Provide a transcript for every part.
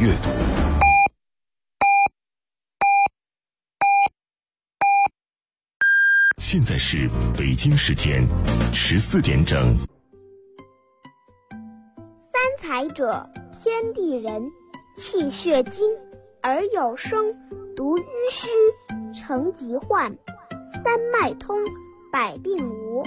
阅读。现在是北京时间14点整。 三才者，天地人，气血精，而有声，独淤虚，成疾患，三脉通，百病无。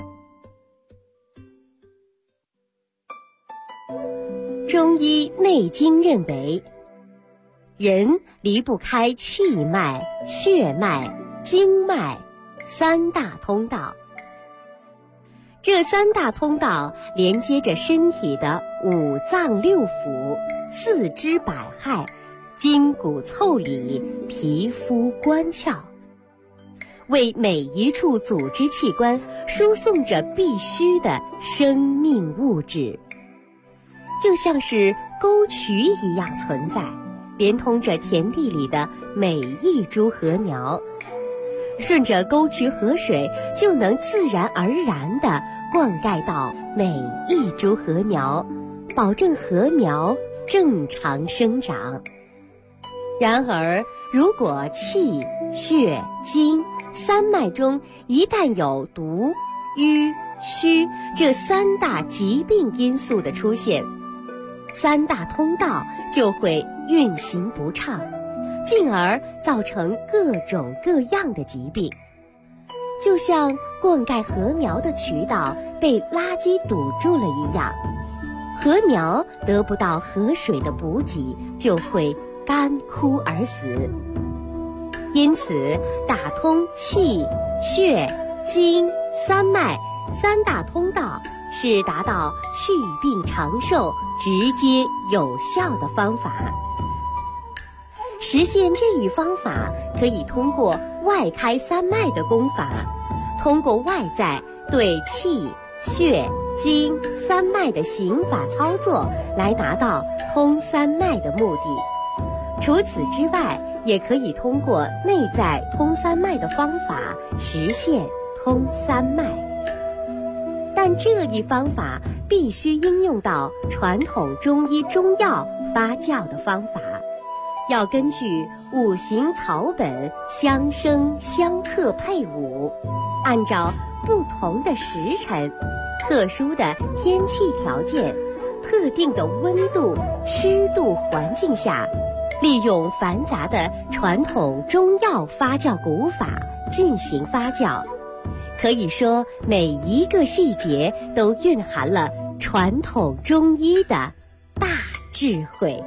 中医内经认为，人离不开气脉、血脉、经脉三大通道。这三大通道连接着身体的五脏六腑、四肢百骸、筋骨腠理、皮肤关窍，为每一处组织器官输送着必须的生命物质，就像是沟渠一样存在，连通着田地里的每一株禾苗。顺着沟渠河水，就能自然而然地灌溉到每一株禾苗，保证禾苗正常生长。然而，如果气、血、精三脉中一旦有毒、瘀、虚这三大疾病因素的出现，三大通道就会运行不畅，进而造成各种各样的疾病。就像灌溉禾苗的渠道被垃圾堵住了一样，禾苗得不到河水的补给，就会干枯而死。因此，打通气、血、精三脉三大通道是达到祛病长寿、直接有效的方法。实现这一方法，可以通过外开三脉的功法，通过外在对气、血、精三脉的行法操作来达到通三脉的目的。除此之外，也可以通过内在通三脉的方法实现通三脉。但这一方法必须应用到传统中医中药发酵的方法，要根据五行草本相生相克配伍，按照不同的时辰、特殊的天气条件、特定的温度、湿度环境下，利用繁杂的传统中药发酵古法进行发酵。可以说，每一个细节都蕴含了传统中医的大智慧。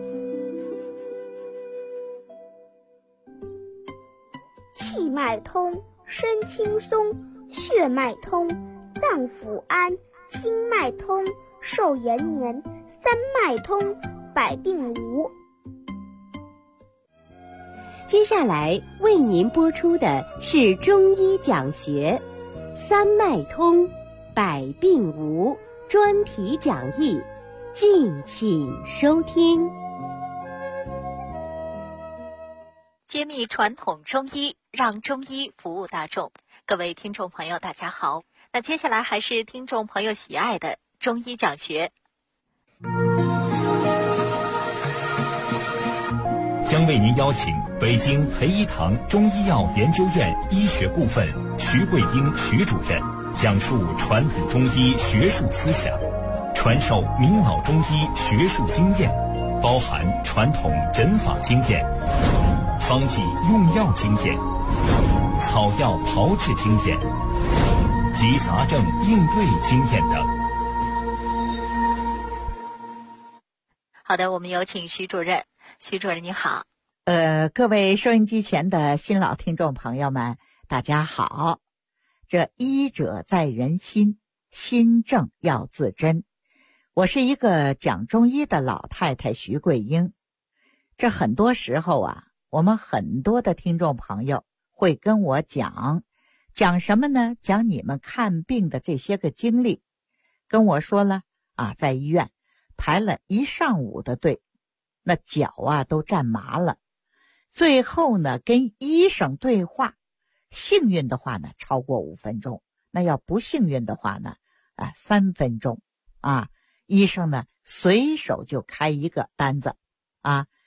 气脉通，身轻松；血脉通，脏腑安；经脉通，寿延年；三脉通，百病无。 接下来为您播出的是中医讲学三脉通，百病无专题讲义，敬请收听。 揭秘传统中医，让中医服务大众。各位听众朋友大家好，那接下来还是听众朋友喜爱的中医讲学。 将为您邀请北京培一堂中医药研究院医学部分徐桂英徐主任讲述传统中医学术思想，传授明老中医学术经验，包含传统诊法经验、方剂用药经验、草药炮制经验及杂症应对经验等。 好的，我们有请徐主任。徐主任你好。 各位收音机前的新老听众朋友们，大家好。这医者在人心，心正要自珍。我是一个讲中医的老太太徐桂英。这很多时候啊，我们很多的听众朋友会跟我讲什么呢？讲你们看病的这些个经历。跟我说了啊，在医院排了一上午的队，那脚啊都站麻了。最后呢，跟医生对话，幸运的话呢超过5分钟，那要不幸运的话呢3分钟啊。医生呢随手就开一个单子啊，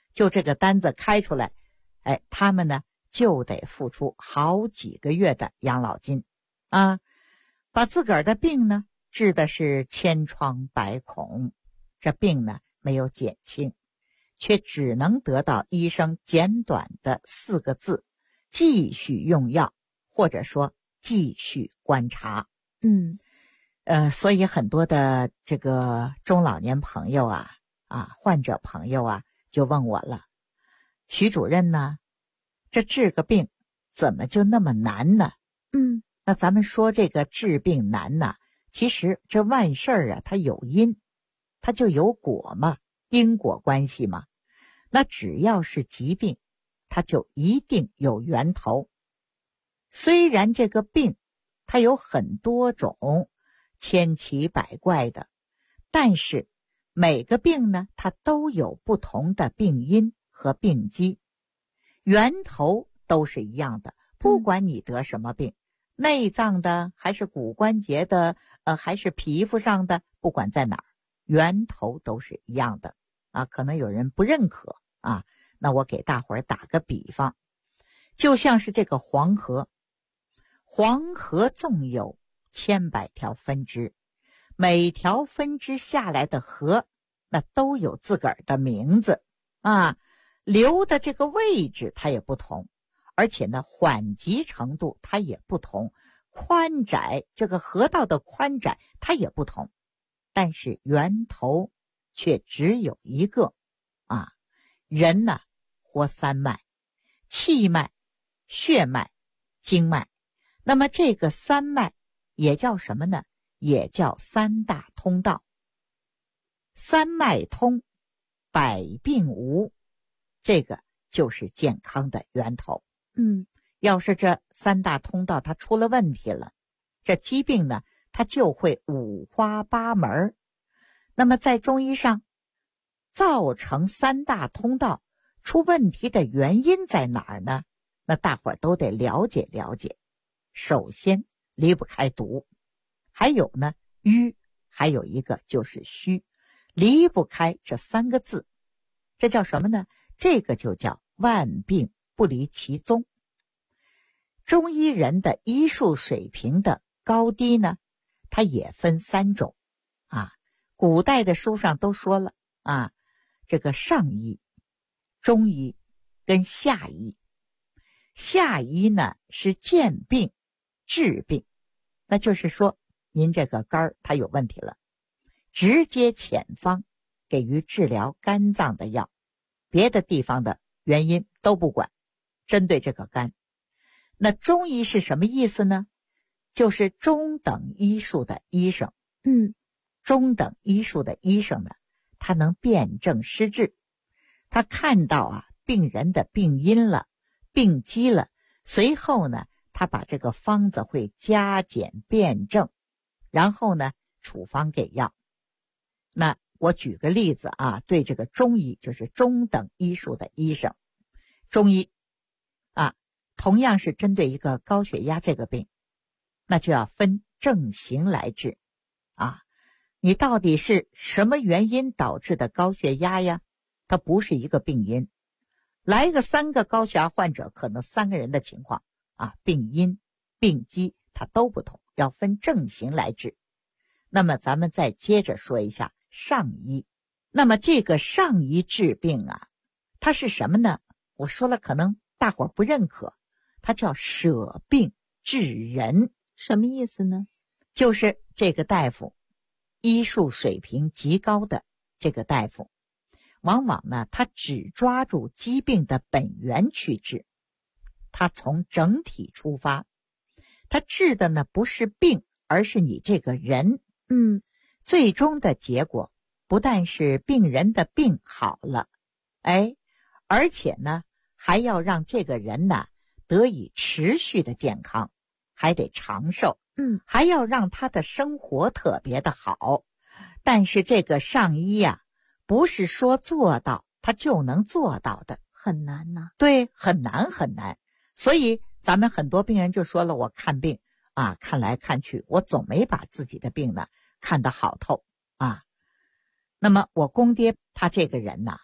就这个单子开出来，他们呢就得付出好几个月的养老金啊，把自个儿的病呢治的是千疮百孔，这病呢没有减轻，却只能得到医生简短的4个字：继续用药，或者说继续观察。所以很多的这个中老年朋友患者朋友就问我了，徐主任呢，这治个病怎么就那么难呢？那咱们说这个治病难呢，其实这万事它有因，它就有果嘛，因果关系嘛。那只要是疾病，它就一定有源头。虽然这个病它有很多种，千奇百怪的，但是每个病呢，它都有不同的病因和病机，源头都是一样的。不管你得什么病，内脏的还是骨关节的，还是皮肤上的，不管在哪儿，源头都是一样的可能有人不认可那我给大伙儿打个比方，就像是这个黄河，黄河纵有千百条分支，每条分支下来的河，那都有自个儿的名字流的这个位置它也不同，而且呢缓急程度它也不同，宽窄，这个河道的宽窄它也不同，但是源头却只有一个人呢活3脉：气脉、血脉、经脉。那么这个3脉也叫什么呢？也叫3大通道。3脉通，百病无，这个就是健康的源头。要是这3大通道它出了问题了，这疾病呢它就会五花八门。那么在中医上，造成3大通道出问题的原因在哪儿呢？那大伙儿都得了解了解。首先离不开毒，还有呢瘀，还有一个就是虚，离不开这3个字。这叫什么呢？这个就叫万病不离其宗。中医人的医术水平的高低呢，它也分3种古代的书上都说了这个上医、中医跟下医。下医呢是见病治病，那就是说您这个肝它有问题了，直接遣方给予治疗肝脏的药，别的地方的原因都不管，针对这个肝。那中医是什么意思呢？就是中等医术的医生。中等医术的医生呢，他能辨证施治，他看到病人的病因了，病机了，随后呢他把这个方子会加减辩证，然后呢处方给药。那我举个例子对这个中医，就是中等医术的医生，中医同样是针对一个高血压这个病，那就要分症型来治你到底是什么原因导致的高血压呀？它不是一个病因。来个3个高血压患者，可能3个人的情况病因、病机它都不同，要分症型来治。那么咱们再接着说一下上医。那么这个上医治病它是什么呢？我说了可能大伙儿不认可，它叫舍病治人。 什么意思呢？ 就是这个大夫医术水平极高的这个大夫，往往呢他只抓住疾病的本源去治，他从整体出发，他治的呢不是病，而是你这个人。最终的结果不但是病人的病好了，而且呢还要让这个人呢得以持续的健康，还得长寿，还要让他的生活特别的好。但是这个上医不是说做到他就能做到的， 很难呐。 对，很难很难。所以咱们很多病人就说了，我看病看来看去，我总没把自己的病呢看得好透那么我公爹他这个人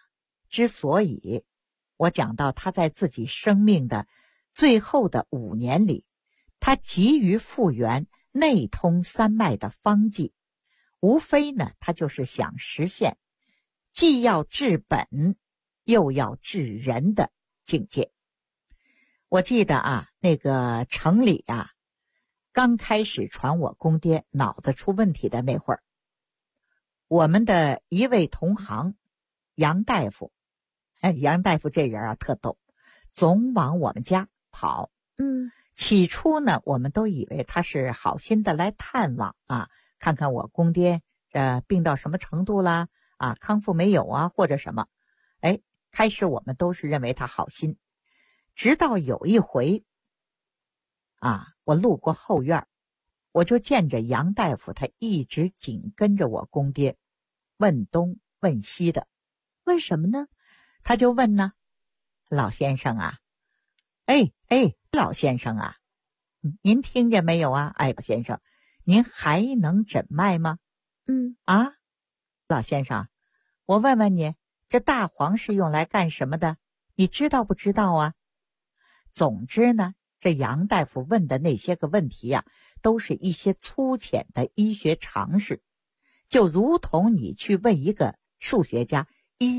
之所以我讲到他在自己生命的最后的5年里，他急于复原内通三脉的方剂，无非呢，他就是想实现既要治本又要治人的境界。我记得啊，那个城里啊，刚开始传我公爹脑子出问题的那会儿，我们的一位同行杨大夫，杨大夫这人啊特逗，总往我们家跑。起初呢，我们都以为他是好心的来探望啊，看看我公爹病到什么程度啦，啊，康复没有啊，或者什么。开始我们都是认为他好心，直到有一回啊，我路过后院，我就见着杨大夫他一直紧跟着我公爹，问东问西的。问什么呢？他就问呢，老先生啊，老先生啊，您听见没有啊？老先生，您还能诊脉吗？老先生，我问问你，这大黄是用来干什么的？你知道不知道啊？总之呢，这杨大夫问的那些个问题啊，都是一些粗浅的医学常识，就如同你去问一个数学家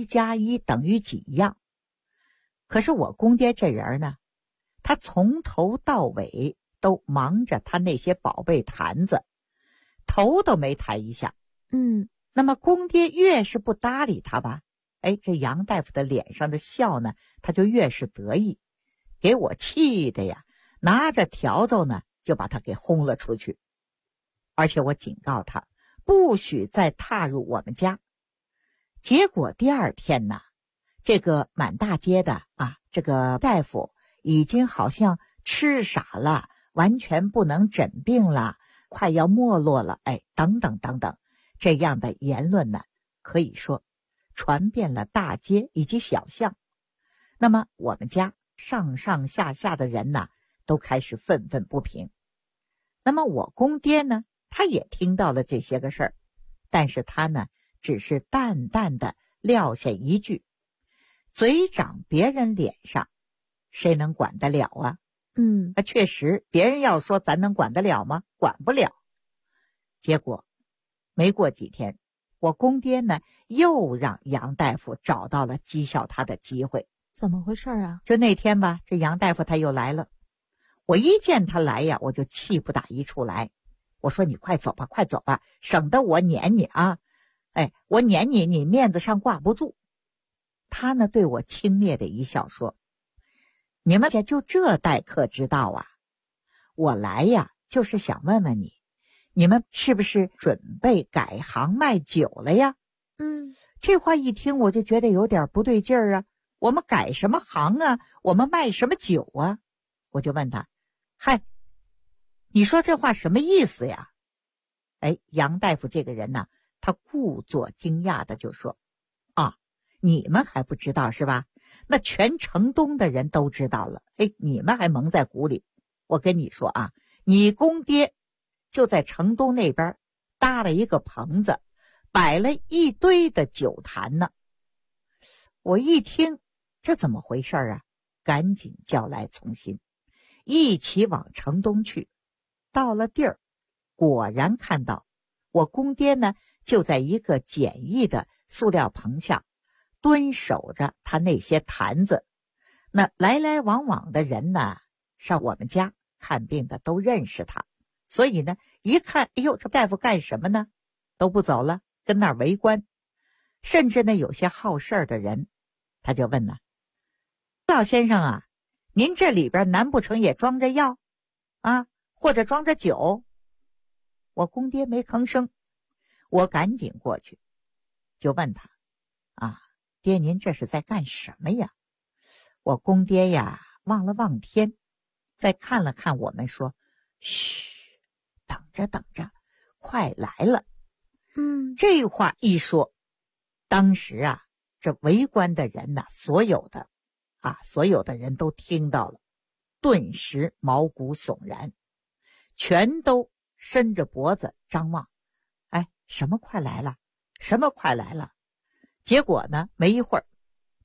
1+1等于几一样。可是我公爹这人呢，他从头到尾都忙着他那些宝贝坛子，头都没抬一下。那么公爹越是不搭理他吧，这杨大夫的脸上的笑呢，他就越是得意，给我气的呀，拿着笤帚呢就把他给轰了出去。而且我警告他不许再踏入我们家。结果第2天呢，这个满大街的这个大夫已经好像痴傻了，完全不能诊病了，快要没落了，等等等等，这样的言论呢，可以说传遍了大街以及小巷。那么我们家上上下下的人呢，都开始愤愤不平。那么我公爹呢，他也听到了这些个事儿，但是他呢，只是淡淡的撂下一句，嘴长别人脸上，谁能管得了啊？确实，别人要说咱能管得了吗？管不了。结果没过几天，我公爹呢又让杨大夫找到了讥笑他的机会。 怎么回事啊？ 就那天吧，这杨大夫他又来了。我一见他来呀，我就气不打一处来。我说你快走吧，快走吧，省得我撵你啊！我撵你，你面子上挂不住。他呢对我轻蔑的一笑说：“你们家就这待客之道啊？我来呀，就是想问问你，你们是不是准备改行卖酒了呀？”这话一听我就觉得有点不对劲儿啊。我们改什么行啊？我们卖什么酒啊？我就问他：“嗨，你说这话什么意思呀？”杨大夫这个人呢，他故作惊讶的就说：“你们还不知道是吧？那全城东的人都知道了。你们还蒙在鼓里。我跟你说啊，你公爹就在城东那边搭了一个棚子，摆了一堆的酒坛呢。”我一听这怎么回事啊，赶紧叫来从新，一起往城东去。到了地儿，果然看到我公爹呢就在一个简易的塑料棚下蹲守着他那些坛子。那来来往往的人呢，上我们家看病的都认识他，所以呢一看，这大夫干什么呢？都不走了，跟那儿围观。甚至呢有些好事的人，他就问呢：“老先生啊，您这里边难不成也装着药啊，或者装着酒？”我公爹没吭声，我赶紧过去就问他：“爹，您这是在干什么呀？”我公爹呀望了望天，再看了看我们，说：“嘘，等着等着，快来了。”这话一说，当时啊，这围观的人呐，所有的人都听到了，顿时毛骨悚然，全都伸着脖子张望。什么快来了？什么快来了？结果呢，没一会儿，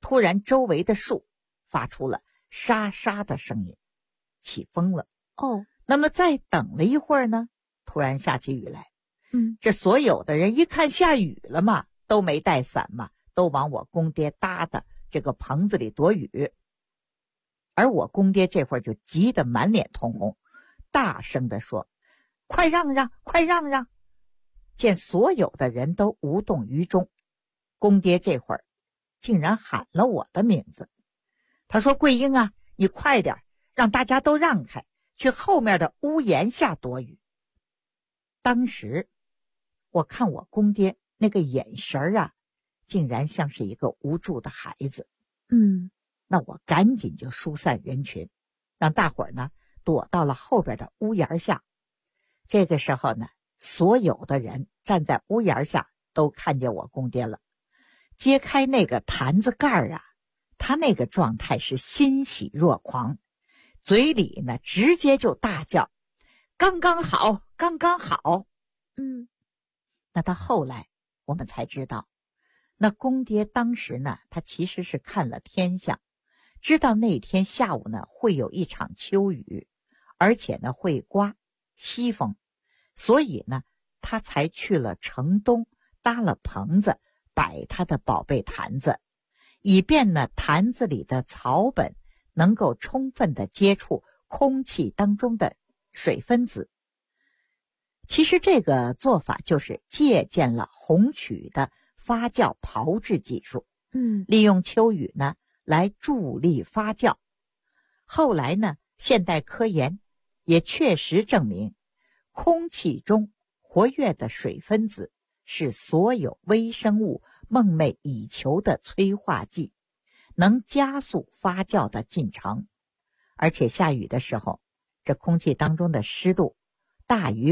突然周围的树发出了沙沙的声音，起风了。那么再等了一会儿呢，突然下起雨来。这所有的人一看下雨了嘛，都没带伞嘛，都往我公爹搭的这个棚子里躲雨。而我公爹这会儿就急得满脸通红，大声地说：“快让让，快让让！”见所有的人都无动于衷，公爹这会儿竟然喊了我的名字。他说：“桂英啊，你快点，让大家都让开，去后面的屋檐下躲雨。”当时我看我公爹那个眼神啊，竟然像是一个无助的孩子。那我赶紧就疏散人群，让大伙儿呢躲到了后边的屋檐下。这个时候呢，所有的人站在屋檐下都看见我公爹了。揭开那个坛子盖啊，他那个状态是欣喜若狂，嘴里呢直接就大叫：“刚刚好，刚刚好！”那到后来我们才知道，那公爹当时呢，他其实是看了天象，知道那天下午呢会有一场秋雨，而且呢会刮西风，所以呢他才去了城东搭了棚子，摆他的宝贝坛子，以便呢坛子里的草本能够充分的接触空气当中的水分子。其实这个做法就是借鉴了红曲的发酵炮制技术，利用秋雨呢来助力发酵。后来呢，现代科研也确实证明，空气中活跃的水分子是所有微生物梦寐以求的催化剂，能加速发酵的进程。而且下雨的时候，这空气当中的湿度大于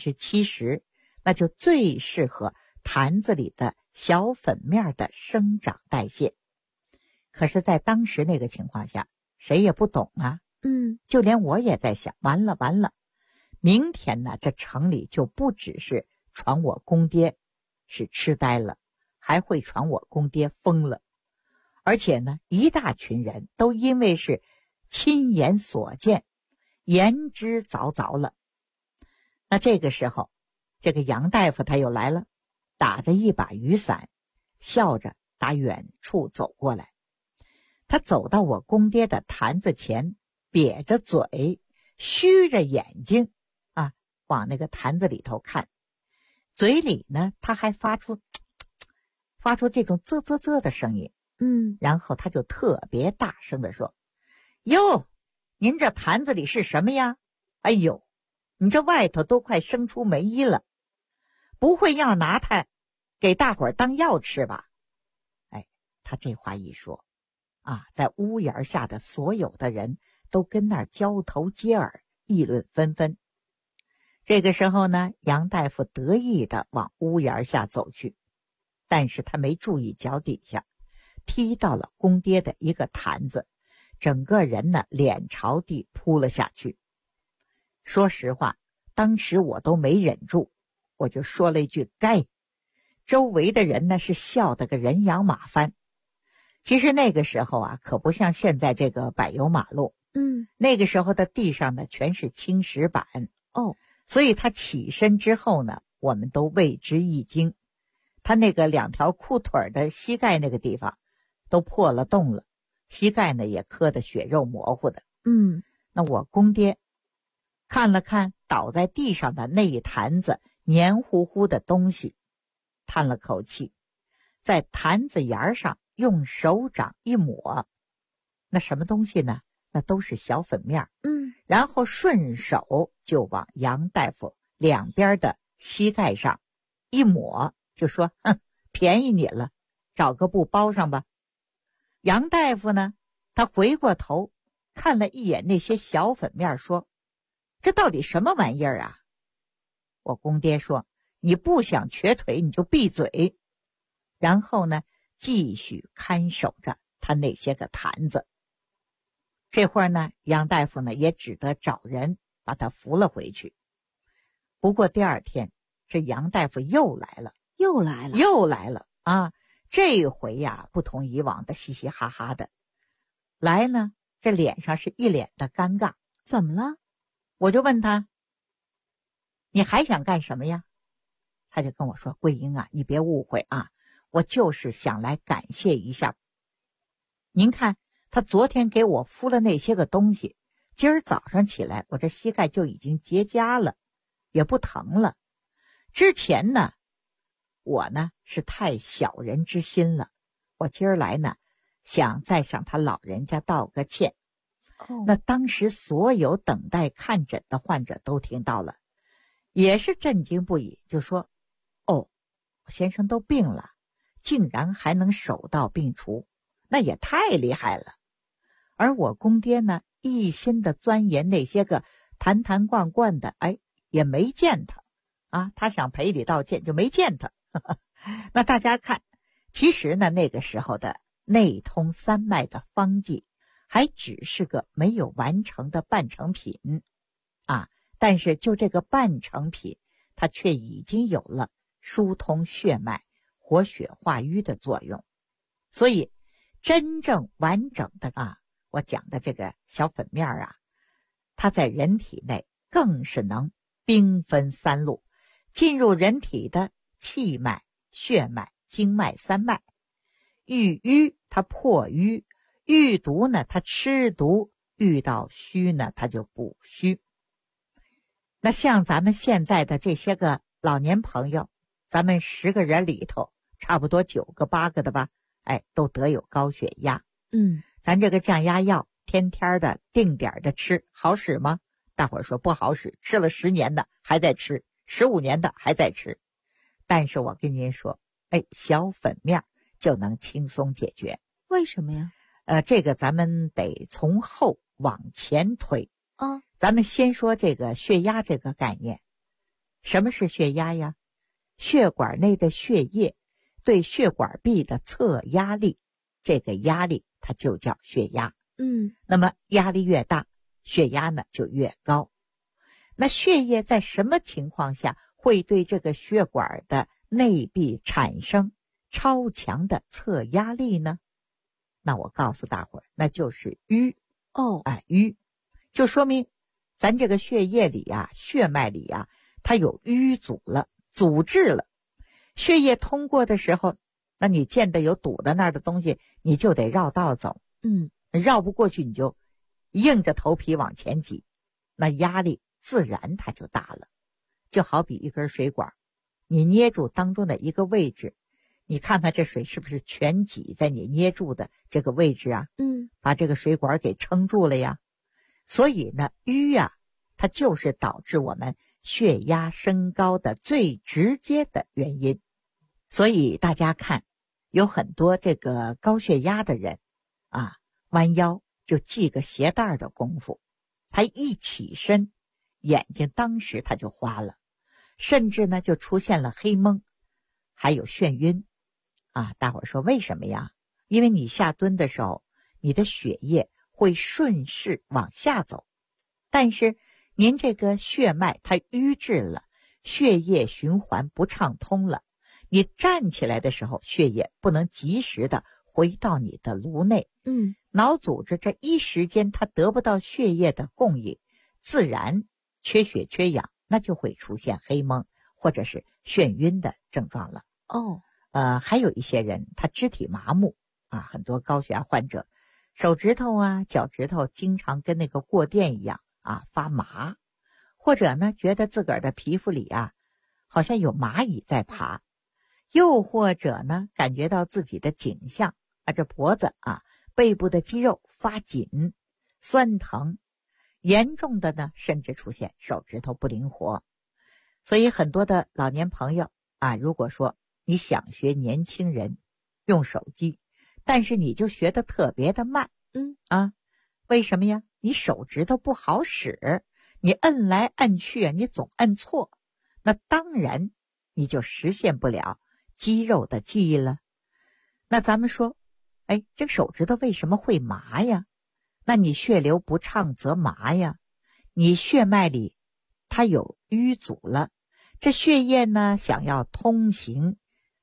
70%，那就最适合坛子里的小粉面的生长代谢。可是在当时那个情况下，谁也不懂啊。就连我也在想，完了完了，明天呢这城里就不只是传我公爹是痴呆了，还会传我公爹疯了。而且呢一大群人都因为是亲眼所见，言之凿凿了。那这个时候，这个杨大夫他又来了，打着一把雨伞，笑着打远处走过来。他走到我公爹的坛子前，瘪着嘴，虚着眼睛啊，往那个坛子里头看，嘴里呢他还发出这种啧啧啧的声音。然后他就特别大声地说：“哟，您这坛子里是什么呀？哎呦，你这外头都快生出霉衣了，不会要拿它给大伙儿当药吃吧？”他这话一说啊，在屋檐下的所有的人都跟那儿交头接耳，议论纷纷。这个时候呢，杨大夫得意地往屋檐下走去，但是他没注意脚底下踢到了公爹的一个坛子，整个人呢脸朝地扑了下去。说实话，当时我都没忍住，我就说了一句该。周围的人呢是笑得个人仰马翻。其实那个时候啊，可不像现在这个柏油马路，那个时候的地上呢全是青石板所以他起身之后呢，我们都为之一惊。他那个两条裤腿的膝盖那个地方都破了洞了，膝盖呢也磕得血肉模糊的。那我公爹看了看倒在地上的那一坛子黏糊糊的东西，叹了口气，在坛子沿上用手掌一抹，那什么东西呢？那都是小粉面。然后顺手就往杨大夫两边的膝盖上一抹，就说：“哼，便宜你了，找个布包上吧。”杨大夫呢，他回过头看了一眼那些小粉面，说：“这到底什么玩意儿啊？”我公爹说：“你不想瘸腿你就闭嘴。”然后呢继续看守着他那些个坛子。这会儿呢，杨大夫呢也只得找人把他扶了回去。不过第二天，这杨大夫又来了啊！ 这回呀，不同以往的嘻嘻哈哈的，来呢，这脸上是一脸的尴尬。 怎么了？ 我就问他，你还想干什么呀？他就跟我说，桂英啊，你别误会啊，我就是想来感谢一下。您看，他昨天给我敷了那些个东西，今儿早上起来，我这膝盖就已经结痂了，也不疼了。之前呢，我呢是太小人之心了，我今儿来呢，想再向他老人家道个歉。那当时所有等待看诊的患者都听到了，也是震惊不已，就说：“哦，先生都病了，竟然还能手到病除，那也太厉害了。”而我公爹呢，一心的钻研那些个坛坛罐罐的，也没见他啊，他想赔礼道歉就没见他。那大家看，其实呢，那个时候的内通三脉的方剂还只是个没有完成的半成品啊，但是就这个半成品，它却已经有了疏通血脉、活血化瘀的作用。所以真正完整的我讲的这个小粉面啊，它在人体内更是能兵分三路，进入人体的气脉、血脉、经脉三脉。遇瘀它破瘀，遇毒呢它吃毒，遇到虚呢它就补虚。那像咱们现在的这些个老年朋友，咱们10个人里头差不多9个8个的吧，都得有高血压。咱这个降压药天天的定点的吃，好使吗？大伙儿说不好使，吃了10年的还在吃，15年的还在吃。但是我跟您说，小粉面就能轻松解决。 为什么呀？ 这个咱们得从后往前推。咱们先说这个血压这个概念。什么是血压呀？血管内的血液对血管壁的测压力，这个压力它就叫血压。那么压力越大，血压呢就越高。那血液在什么情况下会对这个血管的内壁产生超强的测压力呢？那我告诉大伙儿，那就是瘀。瘀就说明咱这个血液里啊、血脉里啊，它有瘀阻了、阻滞了。血液通过的时候，那你见得有堵在那儿的东西，你就得绕道走。绕不过去，你就硬着头皮往前挤，那压力自然它就大了。就好比一根水管，你捏住当中的一个位置，你看看这水是不是全挤在你捏住的这个位置啊？把这个水管给撑住了呀。所以呢，瘀啊，它就是导致我们血压升高的最直接的原因。所以大家看，有很多这个高血压的人弯腰就系个鞋带的功夫，他一起身，眼睛当时他就花了，甚至呢就出现了黑蒙，还有眩晕大伙儿说为什么呀？因为你下蹲的时候，你的血液会顺势往下走，但是您这个血脉它瘀滞了，血液循环不畅通了，你站起来的时候，血液不能及时的回到你的颅内，脑组织这一时间它得不到血液的供应，自然缺血缺氧，那就会出现黑蒙或者是眩晕的症状了。还有一些人他肢体麻木很多高血压患者手指头脚趾头经常跟那个过电一样发麻，或者呢觉得自个儿的皮肤里好像有蚂蚁在爬，又或者呢感觉到自己的颈项这脖子背部的肌肉发紧酸疼，严重的呢甚至出现手指头不灵活。所以很多的老年朋友如果说你想学年轻人用手机，但是你就学得特别的慢为什么呀？你手指头不好使，你摁来摁去你总摁错，那当然你就实现不了肌肉的记忆了。那咱们说这个手指头为什么会麻呀？那你血流不畅则麻呀，你血脉里它有淤阻了，这血液呢想要通行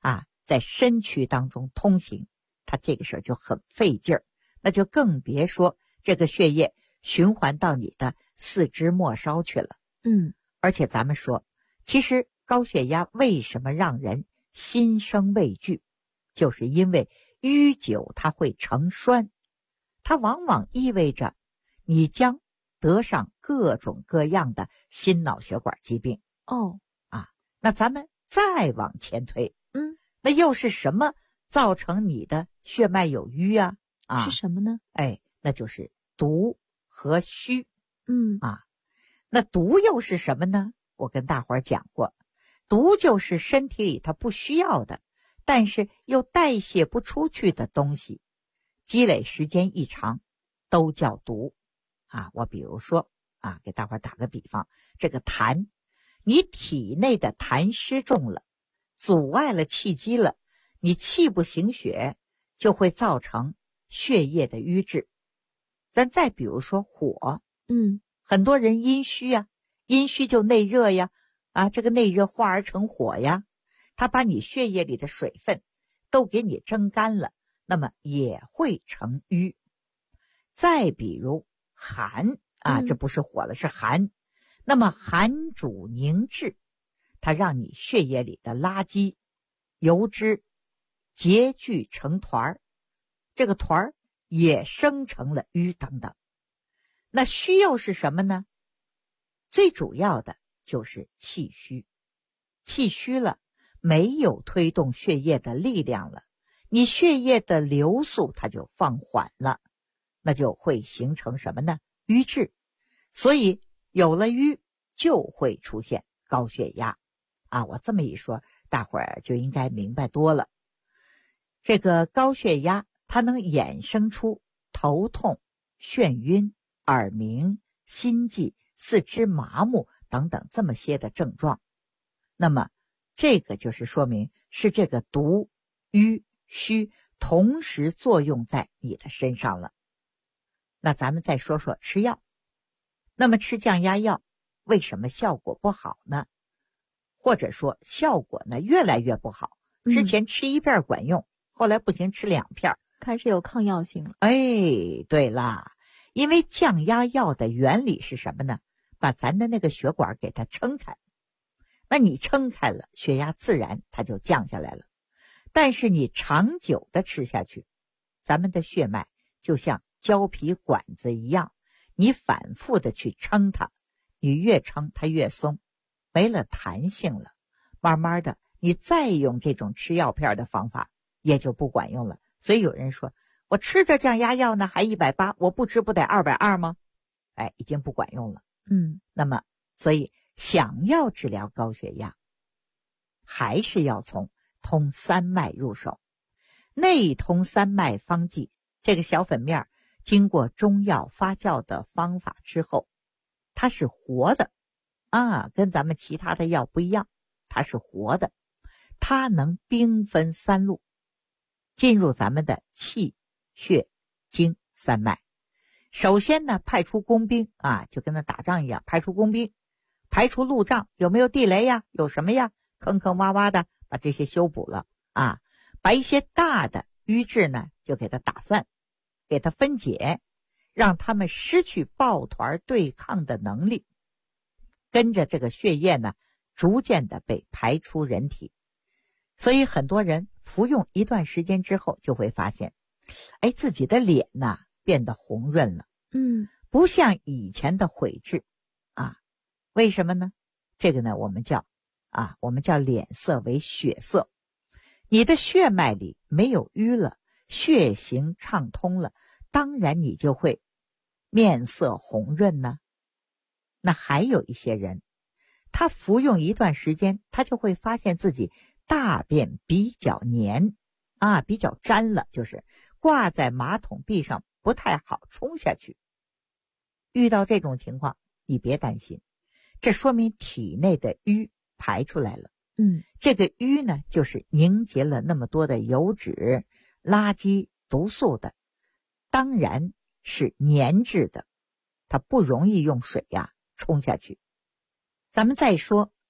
在身躯当中通行，它这个事儿就很费劲儿，那就更别说这个血液循环到你的四肢末梢去了。而且咱们说，其实高血压为什么让人心生畏惧，就是因为淤久它会成栓，它往往意味着你将得上各种各样的心脑血管疾病。那咱们再往前推，那又是什么造成你的血脉有淤啊？ 是什么呢？ 那就是毒和虚。那毒又是什么呢？我跟大伙儿讲过，毒就是身体里它不需要的，但是又代谢不出去的东西，积累时间一长都叫毒。我比如说给大伙儿打个比方，这个痰，你体内的痰湿重了，阻碍了气机了，你气不行血，就会造成血液的瘀滞。咱再比如说火，很多人阴虚阴虚就内热这个内热化而成火它把你血液里的水分都给你蒸干了，那么也会成瘀。再比如寒这不是火了，是寒。那么寒主凝滞，它让你血液里的垃圾、油脂结聚成团儿，这个团儿也生成了瘀等等。那虚又是什么呢？最主要的就是气虚。气虚了，没有推动血液的力量了，你血液的流速它就放缓了，那就会形成什么呢？瘀滞。所以有了瘀就会出现高血压我这么一说，大伙儿就应该明白多了。这个高血压它能衍生出头痛、眩晕、耳鸣、心悸、四肢麻木等等这么些的症状。那么这个就是说明是这个毒、瘀、虚同时作用在你的身上了。那咱们再说说吃药。那么吃降压药为什么效果不好呢？或者说效果呢越来越不好，之前吃1片管用，后来不行吃2片， 开始有抗药性了。 对啦，因为降压药的原理是什么呢？把咱的那个血管给它撑开，那你撑开了，血压自然它就降下来了。但是你长久的吃下去，咱们的血脉就像胶皮管子一样，你反复的去撑它，你越撑它越松，没了弹性了，慢慢的你再用这种吃药片的方法也就不管用了。所以有人说，我吃着降压药呢还180，我不吃不得220吗？已经不管用了。那么所以想要治疗高血压，还是要从通三脉入手。内通三脉方剂，这个小粉面经过中药发酵的方法之后，它是活的跟咱们其他的药不一样，它是活的，它能兵分3路，进入咱们的气、血、经三脉。首先呢，派出工兵就跟那打仗一样，派出工兵，排除路障，有没有地雷有什么坑坑洼洼的，把这些修补了把一些大的瘀滞呢就给它打散，给它分解，让它们失去抱团对抗的能力，跟着这个血液呢逐渐的被排出人体。所以很多人服用一段时间之后就会发现自己的脸呢变得红润了，不像以前的毁质为什么呢？这个呢我们叫脸色为血色。你的血脉里没有瘀了，血行畅通了，当然你就会面色红润呢。那还有一些人，他服用一段时间，他就会发现自己大便比较黏比较粘了，就是挂在马桶壁上不太好冲下去。遇到这种情况，你别担心，这说明体内的瘀排出来了。这个瘀呢，就是凝结了那么多的油脂、垃圾、毒素的，当然是粘质的，它不容易用水冲下去。咱们再说，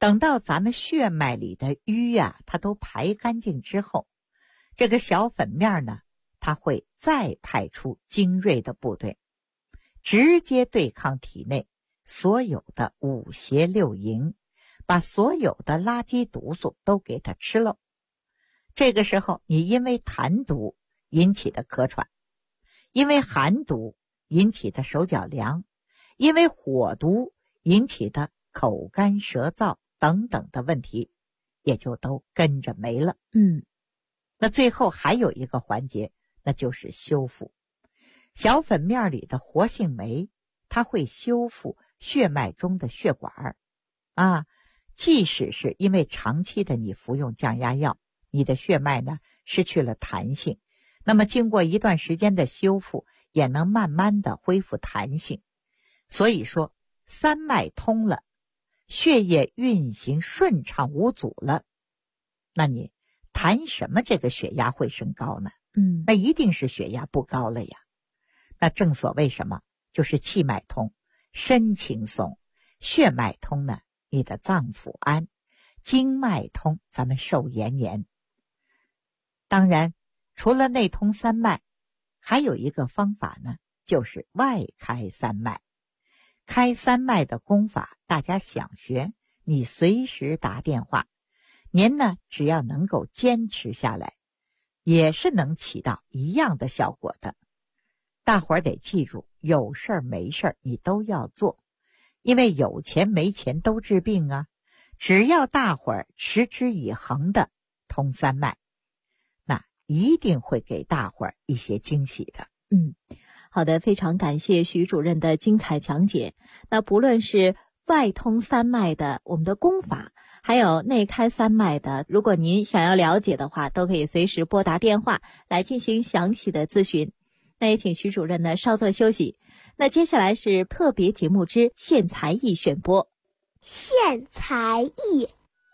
等到咱们血脉里的瘀啊，它都排干净之后，这个小粉面呢，它会再派出精锐的部队，直接对抗体内所有的五邪六淫，把所有的垃圾毒素都给它吃了。这个时候，你因为痰毒引起的咳喘，因为寒毒引起的手脚凉，因为火毒引起的口干舌燥等等的问题，也就都跟着没了。那最后还有一个环节，那就是修复。小粉面里的活性酶，它会修复血脉中的血管啊。即使是因为长期的你服用降压药，你的血脉呢失去了弹性，那么经过一段时间的修复，也能慢慢的恢复弹性。所以说，三脉通了，血液运行顺畅无阻了，那你谈什么这个血压会升高呢？那一定是血压不高了呀。那正所谓什么？就是气脉通，身轻松；血脉通呢，你的脏腑安；经脉通，咱们寿延年。当然，除了内通三脉，还有一个方法呢，就是外开三脉。开三脉的功法，大家想学，你随时打电话。您呢，只要能够坚持下来，也是能起到一样的效果的。大伙儿得记住，有事儿没事儿你都要做，因为有钱没钱都治病啊。只要大伙儿持之以恒的通三脉，那一定会给大伙儿一些惊喜的。 好的，非常感谢徐主任的精彩讲解。那不论是外通三脉的我们的功法，还有内开三脉的，如果您想要了解的话，都可以随时拨打电话来进行详细的咨询。那也请徐主任呢稍作休息。那接下来是特别节目之献才艺选播。 献才艺。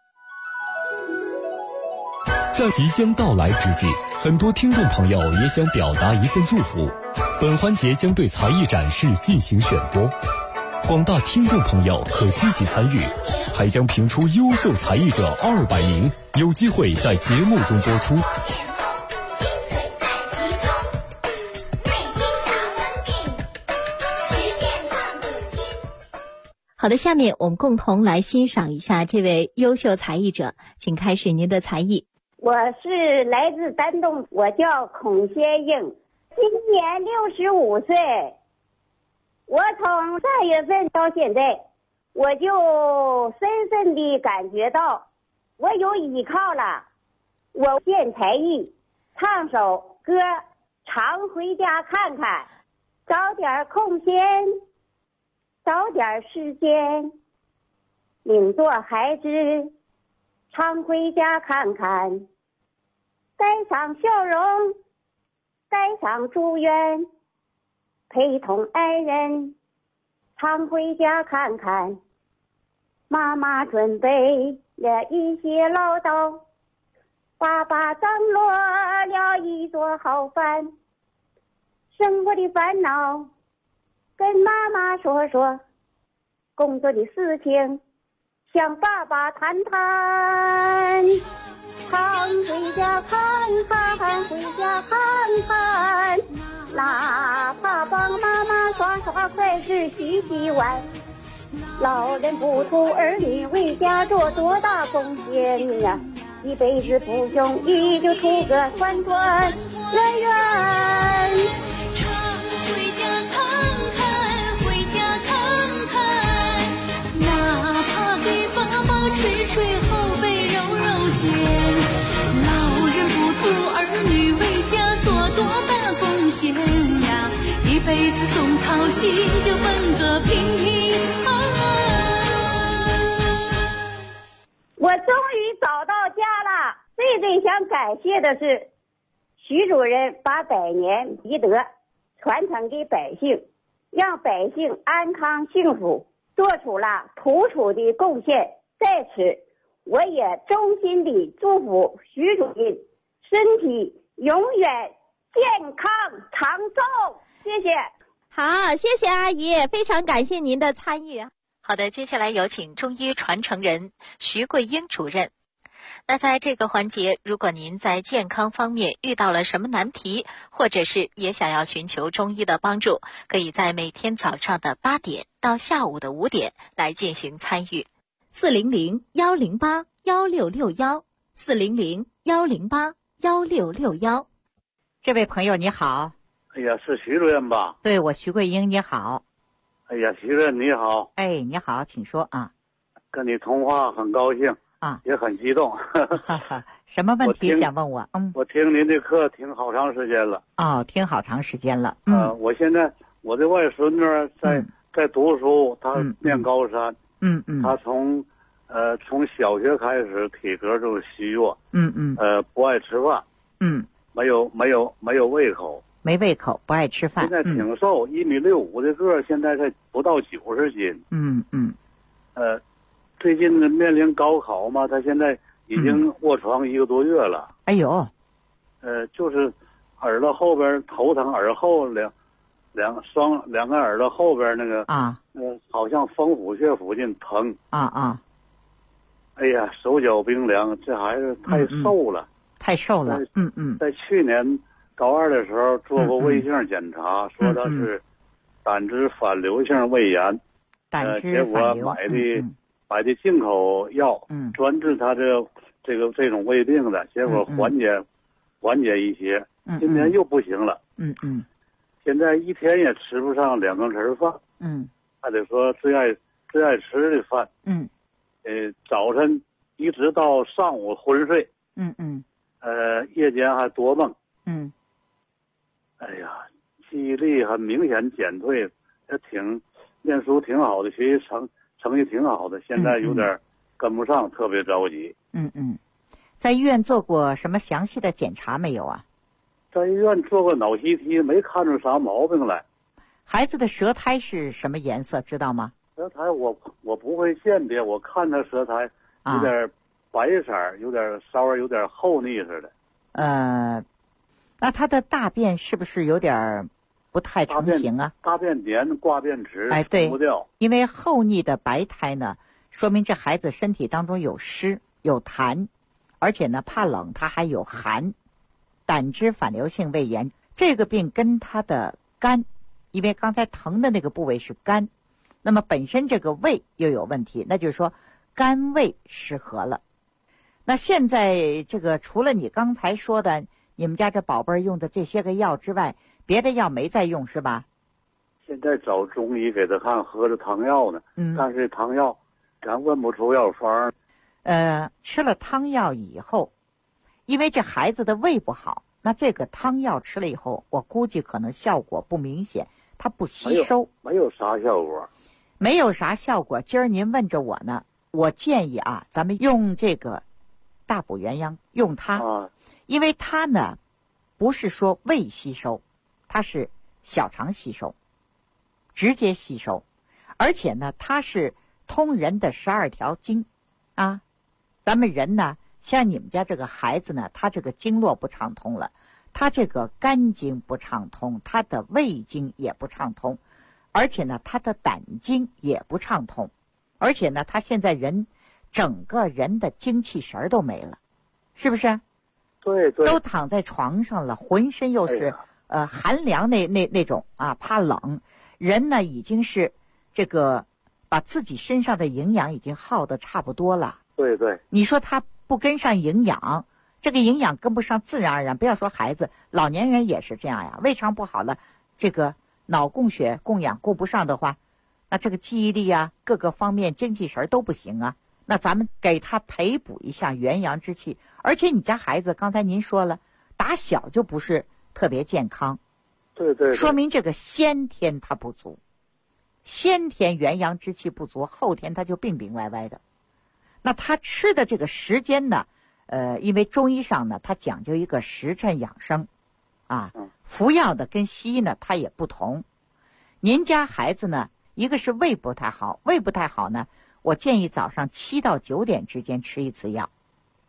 在即将到来之际，很多听众朋友也想表达一份祝福。本环节将对才艺展示进行选播，广大听众朋友可积极参与，还将评出优秀才艺者200名，有机会在节目中播出。 好的，下面我们共同来欣赏一下这位优秀才艺者，请开始您的才艺。 我是来自丹东，我叫孔先英，今年65岁。我从3月份到现在，我就深深地感觉到我有依靠了。我献才艺，唱首歌，常回家看看，找点空闲，找点时间，领着孩子常回家看看，带上笑容，带上祝愿，陪同爱人常回家看看。妈妈准备了一些唠叨，爸爸张罗了一桌好饭。生活的烦恼跟妈妈说说，工作的事情向爸爸谈谈。常回家看看，回家看看，哪怕帮妈妈刷刷筷子洗洗碗。老人不图儿女为家做多大贡献呀，一辈子不容易，就图个团团圆圆。 常回家看看，回家看看，哪怕给爸爸捶捶后背揉揉肩。老人不图儿女为家做多大贡献呀，一辈子总操心，就奔个平平安安。 我终于找到家了，最想感谢的是徐主任把百年医德传承给百姓，让百姓安康幸福，做出了突出的贡献。在此我也衷心地祝福徐主任身体永远健康长寿，谢谢。 好，谢谢阿姨，非常感谢您的参与。 好的，接下来有请中医传承人徐桂英主任。那在这个环节，如果您在健康方面遇到了什么难题，或者是也想要寻求中医的帮助，可以在每天早上的8点到下午的5点来进行参与。400-108-1661，400-108-1661。 这位朋友你好。 哎呀，是徐主任吧？ 对，我徐桂英，你好。 哎呀，徐主任你好。 哎，你好，请说啊。 跟你通话很高兴啊， 也很激动。 什么问题想问我？ 我听您的课听好长时间了。 哦，听好长时间了。 我现在我的外孙女在读书，她念高三。她从小学开始体格就虚弱。不爱吃饭。没有胃口。 没胃口，不爱吃饭。 现在挺瘦，1.65米的个儿，现在才不到90斤。最近面临高考嘛，他现在已经卧床1个多月了。 哎呦， 就是耳朵后边头疼，耳后两个耳朵后边那个好像风府穴附近疼。哎呀，手脚冰凉，这孩子太瘦了。 太瘦了。 在去年高2的时候做过胃镜检查，说他是胆汁反流性胃炎。结果买的进口药，专治他这种胃病的，结果缓解一些。今天又不行了。现在一天也吃不上2根吃饭。还得说最爱吃的饭。早晨一直到上午昏睡。夜间还多梦。哎呀，记忆力还明显减退，念书挺好的，学习成绩挺好的，现在有点跟不上，特别着急。 在医院做过什么详细的检查没有啊？ 在医院做过脑 CT， 没看出啥毛病来。 孩子的舌苔是什么颜色，知道吗？ 舌苔我不会鉴别，我看他舌苔有点白色，稍微有点厚腻似的。 那他的大便是不是有点不太成型啊？ 大便黏，挂便池， 哎，对， 不掉。 因为厚腻的白苔呢，说明这孩子身体当中有湿有痰，而且呢怕冷，他还有寒，胆汁反流性胃炎。这个病跟他的肝，因为刚才疼的那个部位是肝，那么本身这个胃又有问题，那就是说肝胃失和了。那现在这个除了你刚才说的你们家这宝贝儿用的这些个药之外，别的药没再用是吧？ 现在找中医给他看，喝着汤药呢。但是汤药咱问不出药方。 吃了汤药以后，因为这孩子的胃不好，那这个汤药吃了以后，我估计可能效果不明显，它不吸收。 没有啥效果。 没有啥效果。今儿您问着我呢，我建议啊，咱们用这个大补元阳，用它。因为它呢不是说胃吸收，它是小肠吸收，直接吸收，而且呢它是通人的12条经啊。咱们人呢，像你们家这个孩子呢，他这个经络不畅通了，他这个肝经不畅通，他的胃经也不畅通，而且呢他的胆经也不畅通，而且呢他现在整个人的精气神都没了，是不是？ 对， 都躺在床上了，浑身又是寒凉那种啊，怕冷。人呢已经是这个把自己身上的营养已经耗得差不多了。 对， 你说他不跟上营养，这个营养跟不上，自然而然，不要说孩子，老年人也是这样呀。胃肠不好了，这个脑供血供氧顾不上的话，那这个记忆力啊，各个方面精气神都不行啊。那咱们给他培补一下元阳之气。而且你家孩子刚才您说了，打小就不是特别健康。 对， 说明这个先天他不足，先天元阳之气不足，后天他就病病歪歪的。那他吃的这个时间呢，因为中医上呢，他讲究一个时辰养生啊，服药的跟西医呢它也不同。您家孩子呢，一个是胃不太好，呢，我建议早上7到9点之间吃一次药。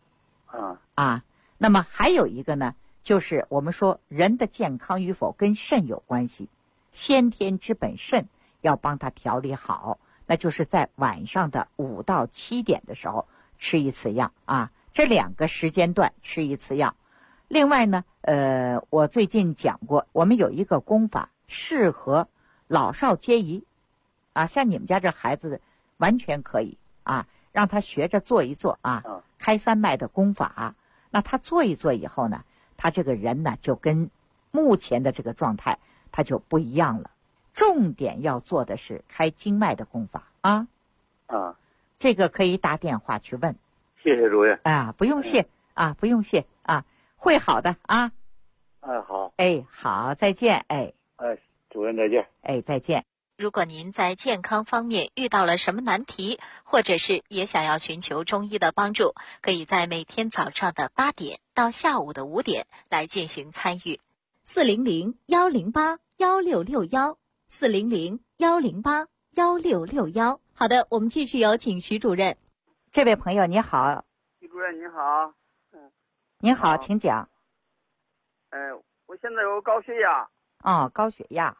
那么还有一个呢，就是我们说人的健康与否跟肾有关系，先天之本肾要帮他调理好。 那就是在晚上的5到7点的时候吃一次药啊，这2个时间段吃一次药。另外呢，我最近讲过，我们有一个功法适合老少皆宜啊，像你们家这孩子完全可以啊，让他学着做一做啊，开3脉的功法。那他做一做以后呢，他这个人呢就跟目前的这个状态他就不一样了。重点要做的是开经脉的功法啊。这个可以打电话去问。 谢谢主任。 不用谢啊，不用谢啊，会好的啊。 好。 好，再见。 主任再见。 再见。 如果您在健康方面遇到了什么难题，或者是也想要寻求中医的帮助，可以在每天早上的8点到下午的5点来进行参与。400-108-1661，400-108-1661。好的，我们继续有请徐主任。 这位朋友你好。 徐主任你好。 您好，请讲。 我现在有高血压。 高血压。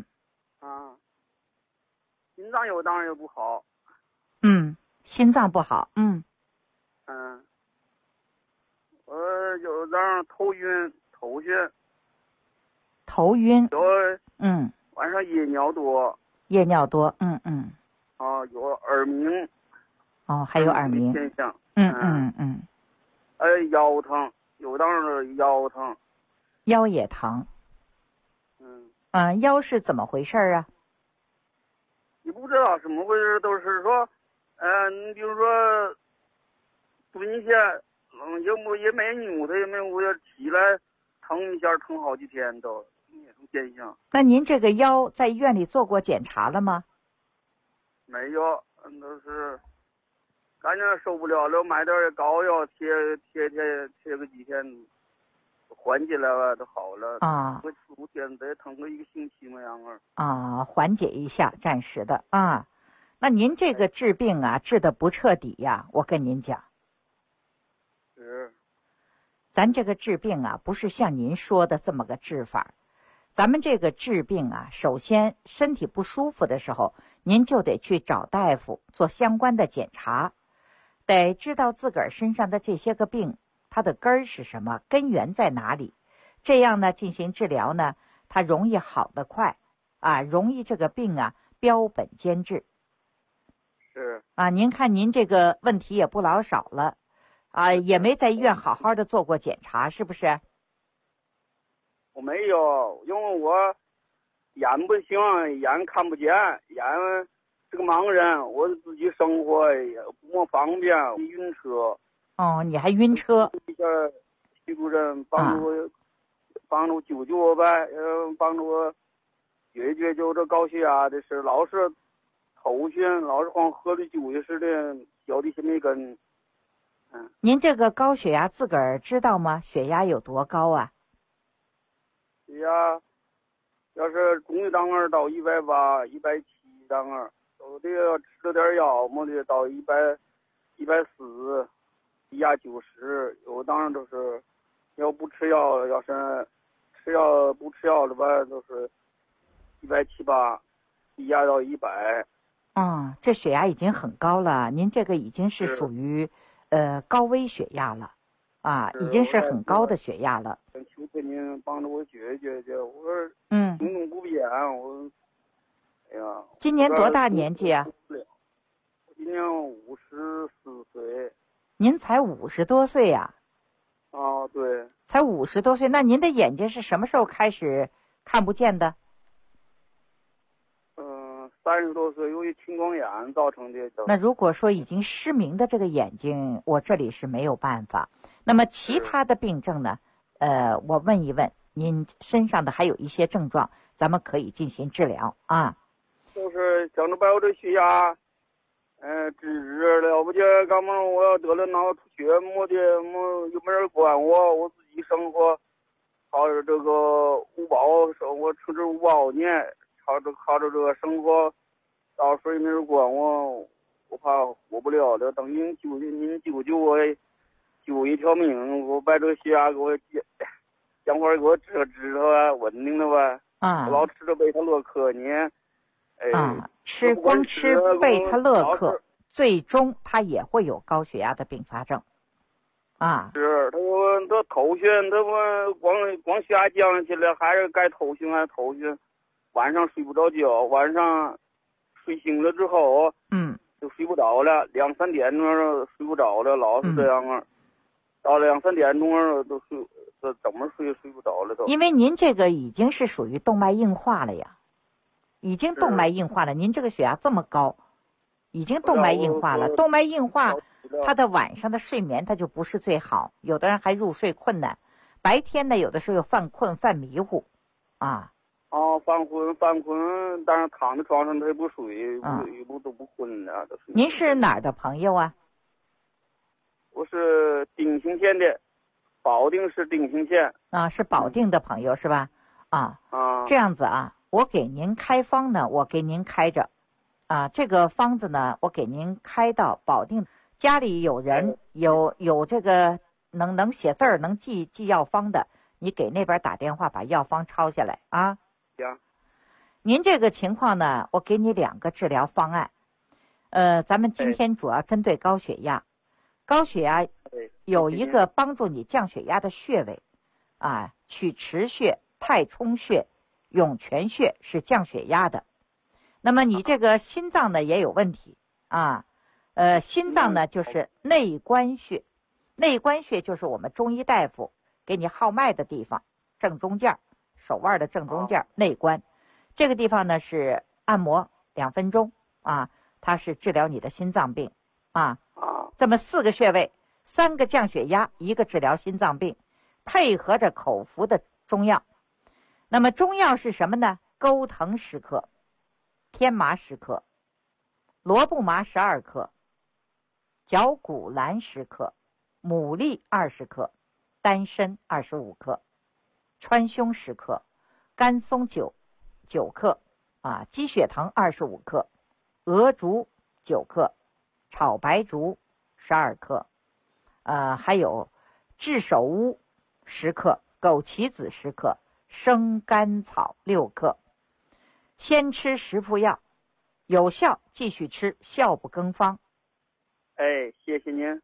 心脏有当然也不好。 心脏不好。 我有点头晕、头眩。 头晕。 晚上夜尿多。有耳鸣。 还有耳鸣现象。腰疼，有当时腰疼。 腰也疼。腰是怎么回事啊？ 你不知道什么回事，都是说，你比如说蹲下，也没扭它，也没我要起来疼一下，疼好几天都那种现象。 那您这个腰在医院里做过检查了吗？ 没有，都是感觉受不了了，买点膏药贴个几天，缓解了都好了。我4-5天再疼个1个星期那样缓解一下，暂时的那您这个治病治得不彻底呀，我跟您讲。咱这个治病不是像您说的这么个治法。咱们这个治病首先身体不舒服的时候，您就得去找大夫做相关的检查，得知道自个儿身上的这些个病它的根儿是什么，根源在哪里，这样呢进行治疗呢，它容易好得快容易这个病标本兼治。您看您这个问题也不老少了也没在医院好好的做过检查，是不是？ 我没有，因为我眼不行，眼看不见，眼是个盲人，我自己生活也不方便，晕车。 你还晕车？ 徐主任帮助救救我呗，帮助我解决就这高血压的事，老是头晕，老是往河里揪似的，脚底下没根。 您这个高血压自个儿知道吗？血压有多高啊？ 血压要是中于当儿到180、170当儿，有的要吃了点药，没的到140，低压90，有当然都是要不吃药，要是吃药不吃药的吧，都是170-180，低压到100。 这血压已经很高了，您这个已经是属于高危血压了已经是很高的血压了。 求求您帮着我解决，我说行动不便，我今年多大年纪啊？ 我今年54岁。 您才50多岁呀？ 对， 才50多岁。那您的眼睛是什么时候开始看不见的 ？30多岁，由于青光眼造成的。 那如果说已经失明的这个眼睛，我这里是没有办法。那么其他的病症呢？我问一问，您身上的还有一些症状，咱们可以进行治疗就是想着把我这血压，治了不起，刚嘛我要得了脑出血，又没人管我自己生活，靠着这个五保生活，吃这5保年。靠着这个生活，到时候也没人管我怕活不了了。等您救救我，救一条命，我把这个血压给我想法给我治它稳定了吧。我老吃着贝塔洛克呢， 光吃贝塔乐克，最终他也会有高血压的并发症。 是，他说他头晕，他说光下降去了，还是该头晕还头晕，晚上睡不着觉，晚上睡醒了之后，就睡不着了，2、3点钟睡不着了，老是这样啊。到了2、3点钟都怎么睡不着了都。 因为您这个已经是属于动脉硬化了呀，已经动脉硬化了。您这个血压这么高，已经动脉硬化了。动脉硬化，他的晚上的睡眠他就不是最好，有的人还入睡困难，白天呢有的时候又犯困犯迷糊， 犯困，但是躺在床上他也不睡，都不困的。 您是哪儿的朋友啊？ 我是定兴县的，保定市定兴县。 是保定的朋友是吧？这样子啊，我给您开方呢，我给您开着，这个方子呢，我给您开到保定。家里有人有这个能写字儿能记药方的，你给那边打电话把药方抄下来啊。 行。 您这个情况呢，我给你2个治疗方案。咱们今天主要针对高血压。高血压有一个帮助你降血压的穴位，曲池穴、太冲穴、涌泉穴是降血压的。那么你这个心脏呢也有问题心脏呢就是内关穴，内关穴就是我们中医大夫给你号脉的地方，正中间，手腕的正中间，内关。这个地方呢是按摩2分钟它是治疗你的心脏病这么4个穴位，3个降血压，1个治疗心脏病，配合着口服的中药。那么中药是什么呢？钩藤10克，天麻10克，罗布麻12克，绞股蓝10克，牡蛎20克，丹参25克，川芎10克，甘松9克鸡血藤25克，鹅竹9克，炒白术12克，还有炙首乌10克，枸杞子10克，生甘草6克。先吃10副药，有效继续吃，效不更方。 谢谢您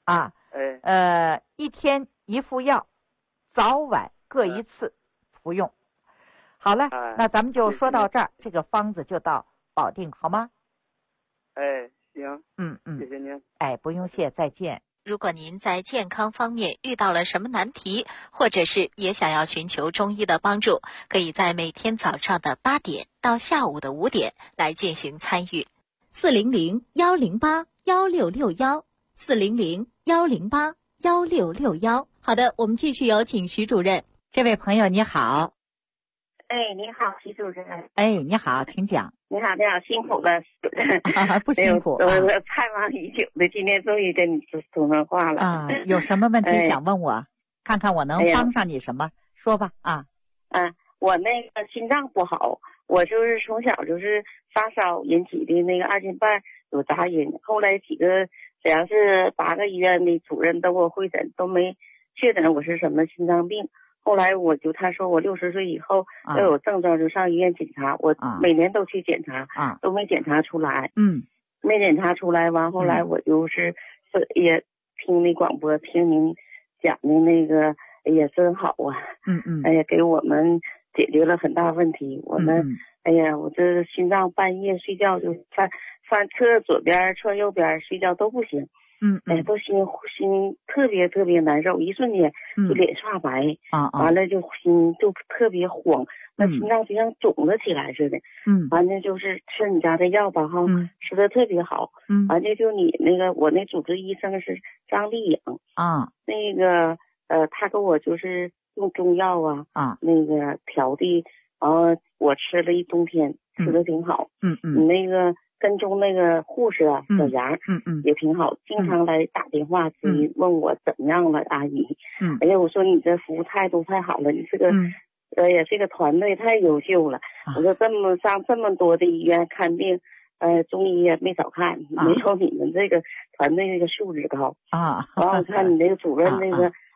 1天1副药，早晚各1次服用。好了，那咱们就说到这儿，这个方子就到保定，好吗？ 行，谢谢您。 不用谢，再见。 如果您在健康方面遇到了什么难题，或者是也想要寻求中医的帮助，可以在每天早上的8点到下午的5点来进行参与。400-108-1661，400-108-1661。好的，我们继续有请徐主任。 这位朋友你好。 你好，徐主任。 你好，请讲。 你好，辛苦了，主任。 不辛苦。 我盼望已久的，今天终于跟你通上话了。 有什么问题想问我？看看我能帮上你什么？说吧。 我那个心脏不好，我就是从小就是发烧引起的那个2斤半有杂音，后来几个只要是8个医院的主任都给我会诊，都没确诊我是什么心脏病。后来他说我60岁以后要有症状就上医院检查，我每年都去检查都没检查出来。没检查出来完，后来我就是也听那广播，听您讲的那个也真好啊。给我们解决了很大问题。我们我这心脏半夜睡觉就翻侧左边侧右边睡觉都不行。都心特别特别难受，一瞬间就脸刷白，完了就心就特别慌，那心脏就像肿了起来似的。完了就是吃你家的药吧吃的特别好。完了就你那个我那主治医生是张丽颖那个他给我就是用中药那个调的，然后我吃了一冬天，吃的挺好。你那个跟踪那个护士小杨也挺好，经常来打电话咨询问我怎么样了，阿姨。我说你这服务态度太好了，你这个也这个团队太优秀了。我说上这么多的医院看病，中医也没少看，没有你们这个团队这个素质高。完我看你那个主任那个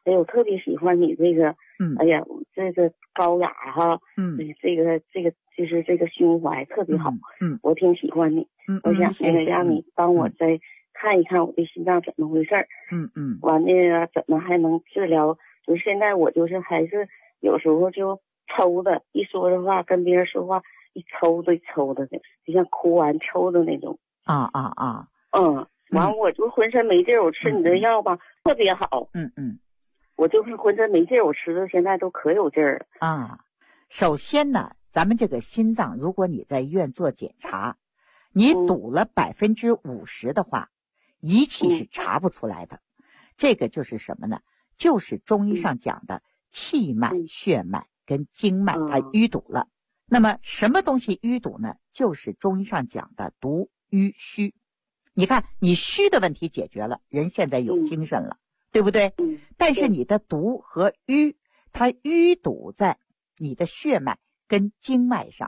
哎，我特别喜欢你这个，哎呀，这个高雅哈，这个就是这个胸怀特别好，我挺喜欢你，我想那个让你帮我再看一看我的心脏怎么回事儿，完了怎么还能治疗？就是现在我就是还是有时候就抽的，一说的话跟别人说话一抽的，就像哭完抽的那种。完了我就浑身没劲儿，我吃你的药吧，特别好。我就是浑身没劲儿，我吃的现在都可有劲儿了。 首先呢，咱们这个心脏，如果你在医院做检查，你堵了50%的话，仪器是查不出来的。这个就是什么呢？就是中医上讲的气脉、血脉跟经脉它淤堵了。那么什么东西淤堵呢？就是中医上讲的毒瘀虚。你看你虚的问题解决了，人现在有精神了，对不对？但是你的毒和瘀，它淤堵在你的血脉跟经脉上。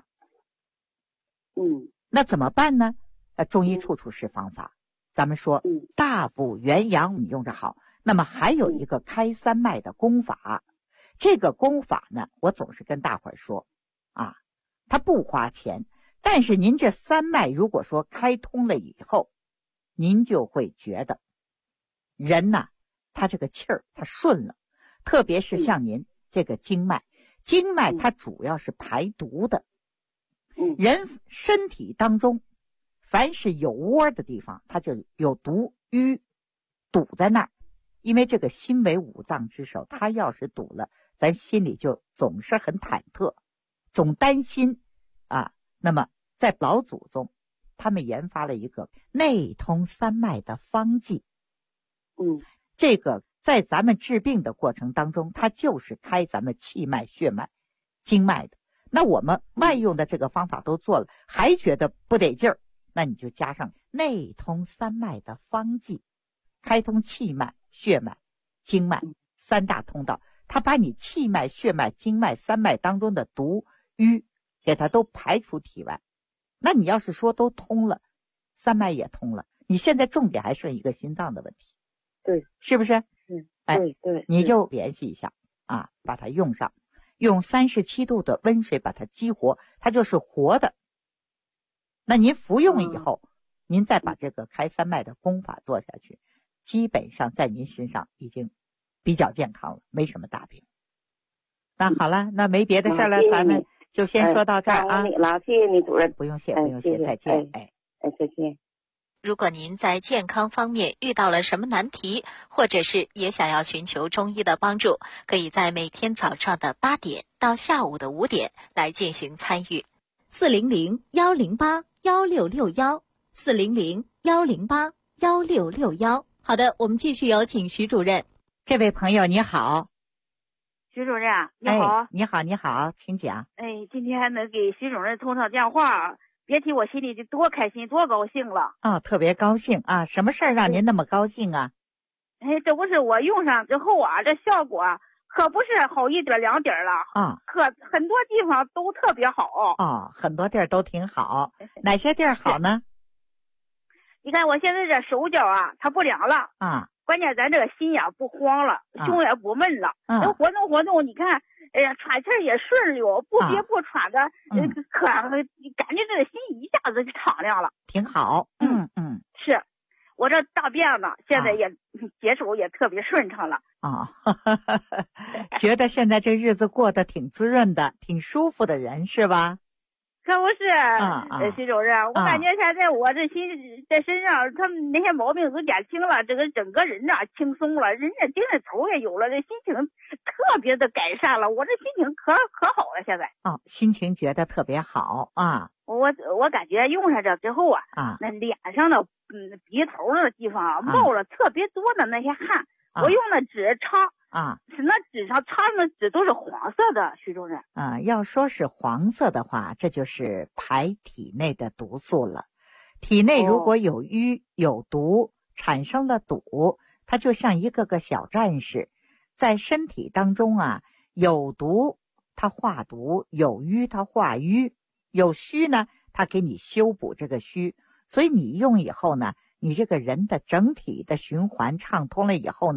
那怎么办呢？中医处处是方法。咱们说大补元阳，你用着好。那么还有一个开三脉的功法，这个功法呢，我总是跟大伙儿说它不花钱，但是您这三脉如果说开通了以后，您就会觉得人呐，他这个气儿他顺了，特别是像您这个经脉，经脉它主要是排毒的。人身体当中凡是有窝的地方，它就有毒瘀堵在那儿。因为这个心为五脏之首，它要是堵了，咱心里就总是很忐忑，总担心那么在老祖宗他们研发了一个内通三脉的方剂。这个在咱们治病的过程当中，它就是开咱们气脉、血脉、经脉的。那我们外用的这个方法都做了，还觉得不得劲儿，那你就加上内通三脉的方剂，开通气脉、血脉、经脉三大通道，它把你气脉、血脉、经脉三脉当中的毒瘀给它都排出体外。那你要是说都通了，三脉也通了，你现在重点还剩一个心脏的问题。 对， 是不是？ 对， 你就联系一下把它用上，用37度的温水把它激活，它就是活的。那您服用以后，您再把这个开三脉的功法做下去，基本上在您身上已经比较健康了，没什么大病。那好了，那没别的事了，咱们就先说到这儿啊。 谢谢你主任。 不用谢，再见。 再见。 如果您在健康方面遇到了什么难题，或者是也想要寻求中医的帮助，可以在每天早上的8点到下午的5点来进行参与。400-108-1661，400-108-1661。好的，我们继续有请徐主任。 这位朋友你好。 徐主任你好。 你好，请讲。 今天还能给徐主任通上电话，别提我心里就多开心多高兴了。 特别高兴啊！什么事儿让您那么高兴啊？ 这不是我用上之后这效果可不是好1点2点了可很多地方都特别好。 很多地儿都挺好。哪些地儿好呢？ 你看我现在这手脚它不凉了关键咱这个心呀不慌了，胸也不闷了，能活动你看喘气也顺溜，不憋不喘的，感觉这个心一下子就敞亮了， 挺好。 是我这大便呢现在也解手也特别顺畅了。 觉得现在这日子过得挺滋润的，挺舒服的人是吧？ 可不是，徐主任，我感觉现在我这心在身上，他们那些毛病都减轻了，这个整个人轻松了，人家精神头也有了，这心情特别的改善了，我这心情可好了，现在。 心情觉得特别好我感觉用上这之后那脸上的鼻头的地方冒了特别多的那些汗，我用那纸擦。那纸上擦的纸都是黄色的，徐主任。 要说是黄色的话，这就是排体内的毒素了。体内如果有瘀有毒，产生了堵，它就像一个个小战士，在身体当中有毒它化毒，有瘀它化瘀，有虚呢它给你修补这个虚。所以你用以后呢，你这个人的整体的循环畅通了以后呢，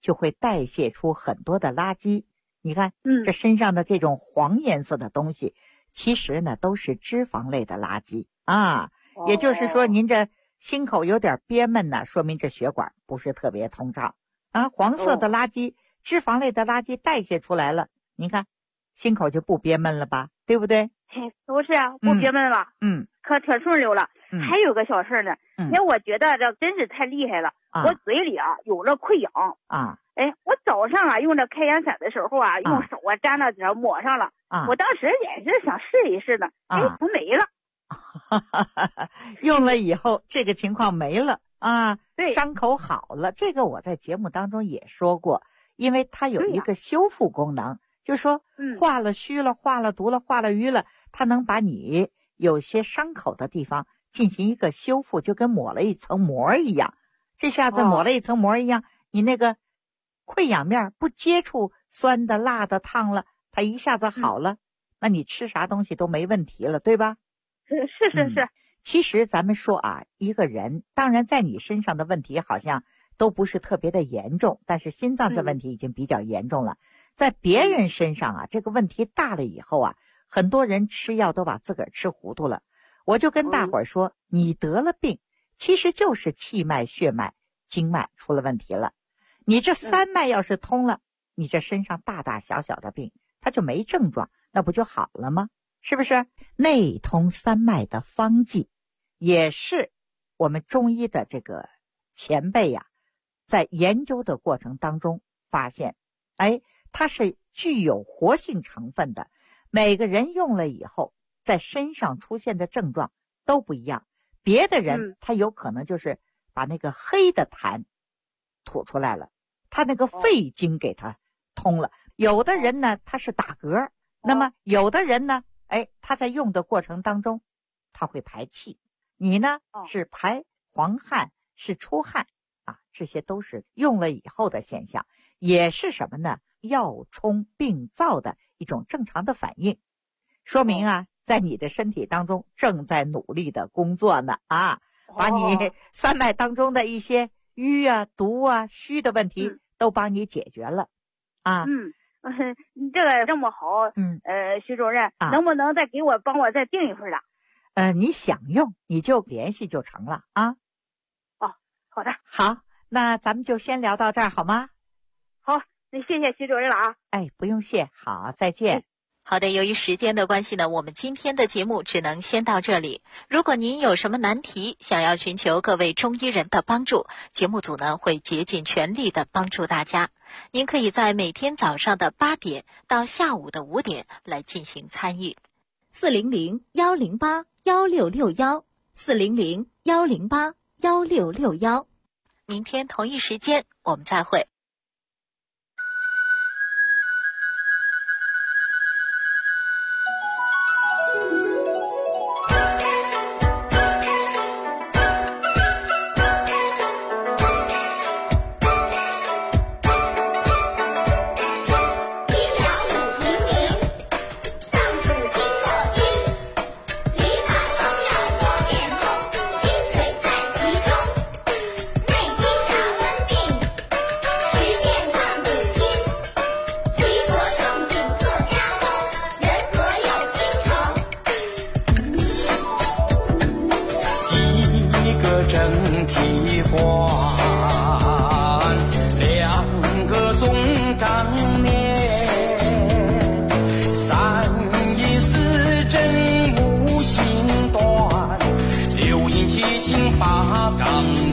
就会代谢出很多的垃圾。你看，这身上的这种黄颜色的东西，其实呢都是脂肪类的垃圾啊。也就是说，您这心口有点憋闷呢，说明这血管不是特别通畅啊。黄色的垃圾、脂肪类的垃圾代谢出来了，您看心口就不憋闷了吧，对不对？ 都是啊，不憋闷了，可挺顺溜了。还有个小事呢，我觉得这真是太厉害了，我嘴里有了溃疡啊。我早上用这开眼散的时候用手沾了点抹上了，我当时也是想试一试呢，它没了。 用了以后这个情况没了啊， 对， 伤口好了。这个我在节目当中也说过，因为它有一个修复功能，就说化了虚了、化了毒了、化了瘀了，它能把你有些伤口的地方进行一个修复，就跟抹了一层膜一样。这下子抹了一层膜一样，你那个溃疡面不接触酸的、辣的、烫了，它一下子好了，那你吃啥东西都没问题了，对吧？ 是。 其实咱们说一个人，当然在你身上的问题好像都不是特别的严重，但是心脏这问题已经比较严重了。在别人身上这个问题大了以后很多人吃药都把自个儿吃糊涂了。我就跟大伙儿说，你得了病，其实就是气脉、血脉、经脉出了问题了。你这三脉要是通了，你这身上大大小小的病它就没症状，那不就好了吗？是不是？内通三脉的方剂，也是我们中医的这个前辈在研究的过程当中发现，它是具有活性成分的，每个人用了以后在身上出现的症状都不一样。别的人他有可能就是把那个黑的痰吐出来了，他那个肺经给他通了。有的人呢他是打嗝，那么有的人呢他在用的过程当中他会排气，你呢是排黄汗，是出汗这些都是用了以后的现象，也是什么呢？药冲病灶的一种正常的反应，说明在你的身体当中正在努力的工作呢把你三脉当中的一些瘀毒虚的问题都帮你解决了你这个这么好，徐主任，能不能再帮我再订一份你想用你就联系就成了好的， 好，那咱们就先聊到这儿好吗？ 好，那谢谢徐主任了不用谢，好，再见。 好的，由于时间的关系呢，我们今天的节目只能先到这里。如果您有什么难题，想要寻求各位中医人的帮助，节目组呢会竭尽全力的帮助大家。您可以在每天早上的8点到下午的5点来进行参与。400-108-1661 400-108-1661，明天同一时间我们再会。 8杠